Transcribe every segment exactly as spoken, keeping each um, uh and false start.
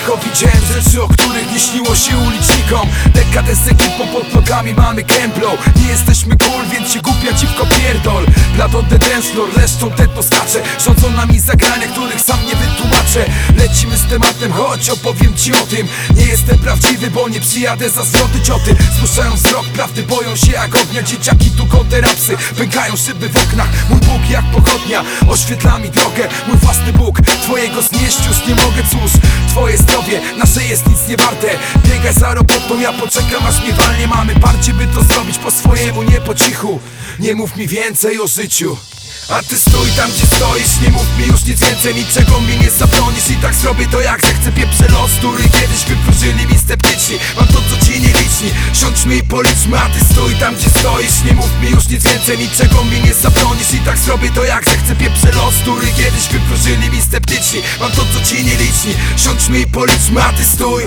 Cicho widziałem rzeczy, o których nie śniło się ulicznikom. Dekadę z ekipą pod nogami mamy gameplay. Nie jesteśmy cool, więc się głupia dziwko pierdol. Blat od the dance floor, leszczą tetno skacze. Rządzą nami zagrania, których sam nie wytłumaczę. Lecimy z tematem, choć opowiem ci o tym. Nie jestem prawdziwy, bo nie przyjadę za zwroty cioty. Spuszczają wzrok, prawdy boją się jak ognia. Dzieciaki tu konterapsy, pękają szyby w oknach. Mój Bóg jak pochodnia, oświetla mi drogę. Mój własny Bóg, twojego znieść już nie mogę. Cóż, twoje zdrowie, nasze jest nic nie warte. Biegaj za robotą, ja poczekam aż mnie walnie. Mamy parcie, by to zrobić po swojemu, nie po cichu. Nie mów mi więcej o życiu. A ty stój tam, gdzie stoisz, nie mów mi już nic więcej, niczego mi nie zabronisz. I tak zrobię to jak zechcę, pieprze los, który kiedyś wypróżyli mi sceptyczni. Mam to, co ci nie liczni, siądźmy i policzmy. A ty stój tam, gdzie stoisz, nie mów mi już nic więcej, niczego mi nie zabronisz. I tak zrobię to jak zechcę, pieprze los, który kiedyś wypróżyli mi sceptyczni. Mam to, co ci nie liczni, siądźmy i policzmy. A ty stój.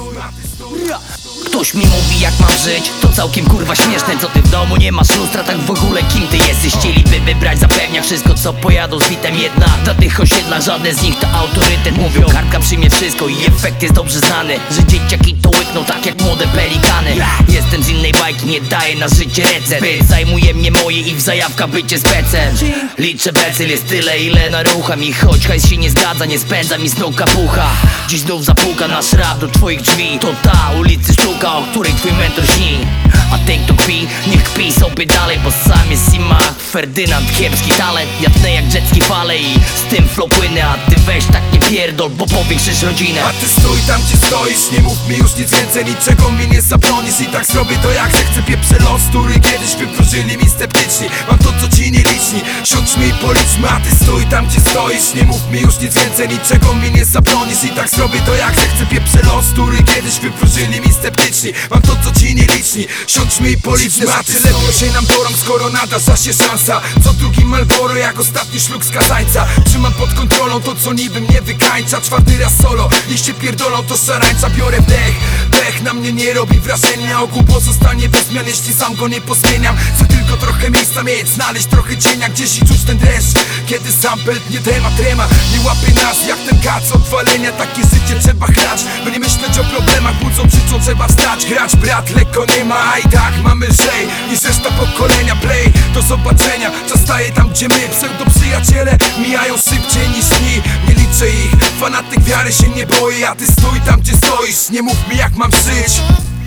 Ktoś mi mówi jak mam żyć, to całkiem kurwa śmieszne. Co ty w domu nie masz lustra, tak w ogóle kim ty jesteś? Chcieliby wybrać zapewnia wszystko, co pojadą z bitem. Jednak na tych osiedlach żadne z nich to autorytet. Mówią, kartka przyjmie wszystko i efekt jest dobrze znany. Że dzieciaki to łykną tak jak młode pelikany. Jestem z innej bajki, nie daję na życie recept. Zajmuje mnie moje i w zajawka bycie specem. Liczę becyl, jest tyle ile narucham. I choć hajs się nie zgadza, nie spędza mi snu kapucha. Dziś znów zapuka nasz rap do twoich drzwi. To ta ulicy sztuka, o której twój mentor śni. A ten kto kpi, niech kpi sobie dalej, bo sam jest Simak Ferdynand, kiepski talent. Ja tnę jak jetski fale i z tym flow płynę. A ty weź tak nie pierdol, bo powiększysz rodzinę. A ty stój tam, gdzie stoisz, nie mów mi już nic więcej, niczego mi nie zabronisz. I tak zrobię to jak zechcę, pieprze los, który kiedyś wypróżyli mi sceptyczni. Mam to, co ci nie liczni, siądźmy i policzmy. A ty stój tam, gdzie stoisz, nie mów mi już nic więcej, niczego mi nie zabronisz. I tak zrobię to jak zechcę, pieprze los, który kiedyś wypróżyli mi sceptyczni. Mam to, co ci nie liczni, siądźmy i policzmy. A ty lepiej się nam dorą, skoro nadarza się szansa. Co drugim Malboro, jak ostatni szluk skazańca. Trzymam pod kontrolą to, co niby mnie wykańcza. Czwarty raz solo, liście pierdolą to szarańcza. Biorę wdech, dech na mnie nie robi wrażenia. Ogół pozostanie bez zmian, jeśli sam go nie pozmieniam. Chcę tylko trochę miejsca mieć, znaleźć trochę cienia gdzieś i czuć ten deszcz. Kiedy sam pętnie temat trema, nie łapie nas jak ten kac odwalenia. Takie życie trzeba chrać, by nie myśleć o problemach. Budzą, krzyczą, trzeba wstać. Grać brat lekko nie ma, a i tak mamy lżej niż reszta pokolenia. Play, do zobaczenia, czas staje tam, gdzie my. Pseudo przyjaciele mijają szybciej niż dni. Nie liczę ich, fanatyk wiary się nie boi. A ty stój tam, gdzie stoisz, nie mów mi jak mam żyć.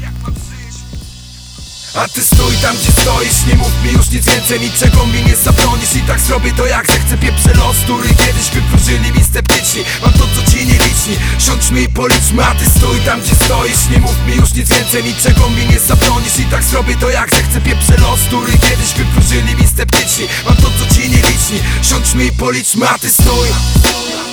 A ty stój tam, gdzie stoisz, nie mów mi już nic więcej, niczego mi nie zabronisz. I tak zrobię to jak zechcę, pieprze los, który kiedyś wypróżyli mi sceptyczni. Mam to, co ci nie liczni, siądźmy i policzmy. A ty stój tam, gdzie stoisz, nie mów mi już nic więcej, niczego mi nie zabronisz. I tak zrobię to jak zechcę, pieprze los, który kiedyś wypróżyli mi sceptyczni. Mam to, co ci nie liczni, siądźmy i policzmy. A ty stój.